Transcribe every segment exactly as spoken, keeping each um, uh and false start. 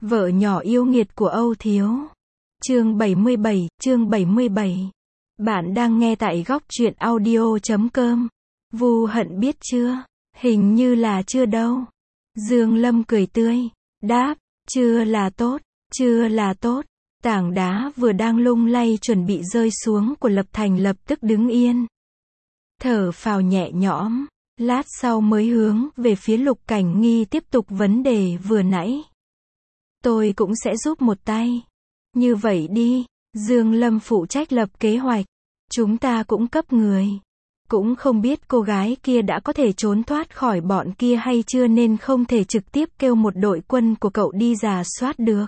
Vợ nhỏ yêu nghiệt của Âu Thiếu. Chương bảy mươi bảy, chương bảy mươi bảy. Bạn đang nghe tại góc truyện audio chấm com. Vu Hận biết chưa? Hình như là chưa đâu. Dương Lâm cười tươi, đáp, chưa là tốt, chưa là tốt. Tảng đá vừa đang lung lay chuẩn bị rơi xuống của Lập Thành lập tức đứng yên. Thở phào nhẹ nhõm, lát sau mới hướng về phía Lục Cảnh Nghi tiếp tục vấn đề vừa nãy. Tôi cũng sẽ giúp một tay. Như vậy đi, Dương Lâm phụ trách lập kế hoạch. Chúng ta cũng cấp người. Cũng không biết cô gái kia đã có thể trốn thoát khỏi bọn kia hay chưa nên không thể trực tiếp kêu một đội quân của cậu đi rà soát được.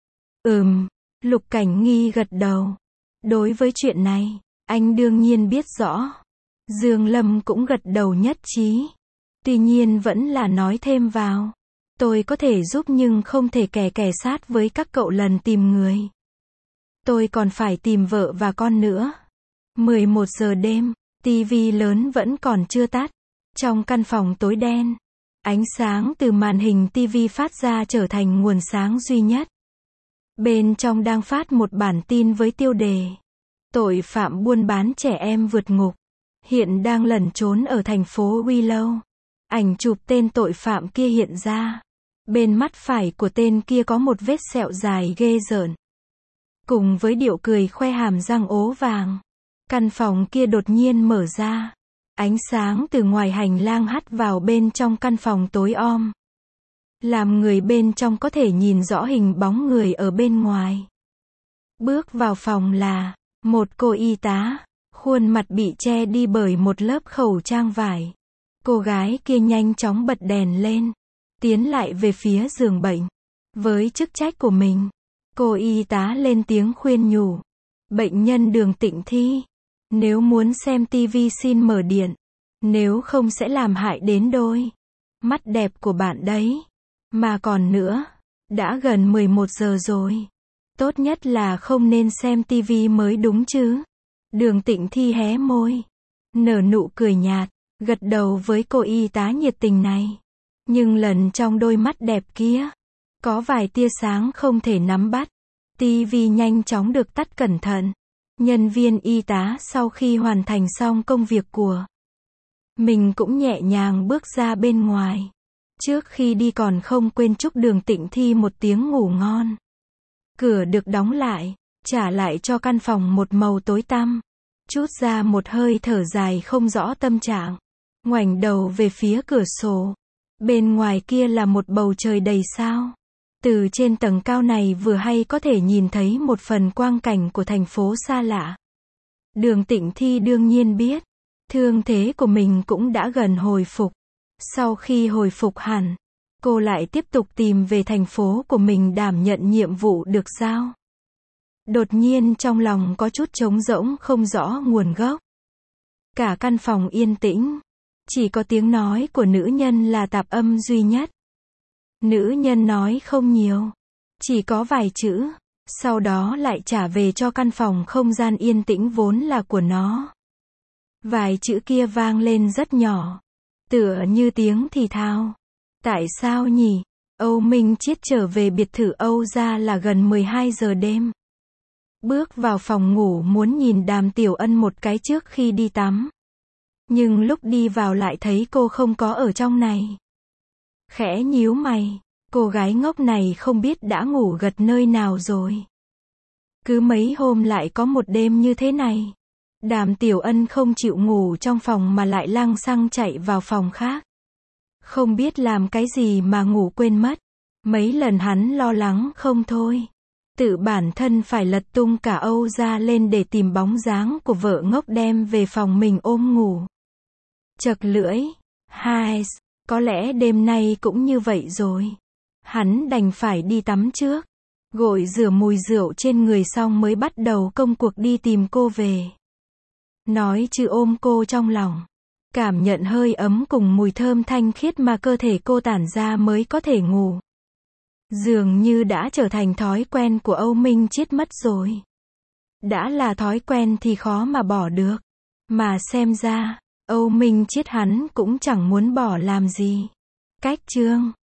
Ừm, Lục Cảnh Nghi gật đầu. Đối với chuyện này, anh đương nhiên biết rõ. Dương Lâm cũng gật đầu nhất trí. Tuy nhiên vẫn là nói thêm vào. Tôi có thể giúp nhưng không thể kè kè sát với các cậu lần tìm người. Tôi còn phải tìm vợ và con nữa. mười một giờ đêm, tivi lớn vẫn còn chưa tắt. Trong căn phòng tối đen, ánh sáng từ màn hình tivi phát ra trở thành nguồn sáng duy nhất. Bên trong đang phát một bản tin với tiêu đề: tội phạm buôn bán trẻ em vượt ngục, hiện đang lẩn trốn ở thành phố Willow. Ảnh chụp tên tội phạm kia hiện ra. Bên mắt phải của tên kia có một vết sẹo dài ghê rợn. Cùng với điệu cười khoe hàm răng ố vàng. Căn phòng kia đột nhiên mở ra. Ánh sáng từ ngoài hành lang hắt vào bên trong căn phòng tối om. Làm người bên trong có thể nhìn rõ hình bóng người ở bên ngoài. Bước vào phòng là một cô y tá. Khuôn mặt bị che đi bởi một lớp khẩu trang vải. Cô gái kia nhanh chóng bật đèn lên. Tiến lại về phía giường bệnh. Với chức trách của mình, cô y tá lên tiếng khuyên nhủ. Bệnh nhân Đường Tịnh Thi, nếu muốn xem tivi xin mở điện. Nếu không sẽ làm hại đến đôi mắt đẹp của bạn đấy. Mà còn nữa, đã gần mười một giờ rồi. Tốt nhất là không nên xem tivi mới đúng chứ. Đường Tịnh Thi hé môi, nở nụ cười nhạt, gật đầu với cô y tá nhiệt tình này. Nhưng lần trong đôi mắt đẹp kia, có vài tia sáng không thể nắm bắt. Tivi nhanh chóng được tắt cẩn thận. Nhân viên y tá sau khi hoàn thành xong công việc của mình cũng nhẹ nhàng bước ra bên ngoài. Trước khi đi còn không quên chúc Đường Tịnh Thi một tiếng ngủ ngon. Cửa được đóng lại, trả lại cho căn phòng một màu tối tăm. Trút ra một hơi thở dài không rõ tâm trạng. Ngoảnh đầu về phía cửa sổ. Bên ngoài kia là một bầu trời đầy sao. Từ trên tầng cao này vừa hay có thể nhìn thấy một phần quang cảnh của thành phố xa lạ. Đường Tịnh Thi đương nhiên biết, thương thế của mình cũng đã gần hồi phục. Sau khi hồi phục hẳn, cô lại tiếp tục tìm về thành phố của mình đảm nhận nhiệm vụ được giao. Đột nhiên trong lòng có chút trống rỗng không rõ nguồn gốc. Cả căn phòng yên tĩnh. Chỉ có tiếng nói của nữ nhân là tạp âm duy nhất. Nữ nhân nói không nhiều. Chỉ có vài chữ. Sau đó lại trả về cho căn phòng không gian yên tĩnh vốn là của nó. Vài chữ kia vang lên rất nhỏ. Tựa như tiếng thì thào. Tại sao nhỉ? Âu Minh Chiết trở về biệt thự Âu gia là gần mười hai giờ đêm. Bước vào phòng ngủ muốn nhìn Đàm Tiểu Ân một cái trước khi đi tắm. Nhưng lúc đi vào lại thấy cô không có ở trong này. Khẽ nhíu mày, cô gái ngốc này không biết đã ngủ gật nơi nào rồi. Cứ mấy hôm lại có một đêm như thế này. Đàm Tiểu Ân không chịu ngủ trong phòng mà lại lăng xăng chạy vào phòng khác. Không biết làm cái gì mà ngủ quên mất. Mấy lần hắn lo lắng không thôi. Tự bản thân phải lật tung cả Âu gia lên để tìm bóng dáng của vợ ngốc đem về phòng mình ôm ngủ. Chật lưỡi, hai, có lẽ đêm nay cũng như vậy rồi. Hắn đành phải đi tắm trước, gội rửa mùi rượu trên người xong mới bắt đầu công cuộc đi tìm cô về. Nói chứ ôm cô trong lòng, cảm nhận hơi ấm cùng mùi thơm thanh khiết mà cơ thể cô tản ra mới có thể ngủ. Dường như đã trở thành thói quen của Âu Minh Chiết mất rồi. Đã là thói quen thì khó mà bỏ được. Mà xem ra, Âu Minh Chiết hắn cũng chẳng muốn bỏ làm gì. Cách chương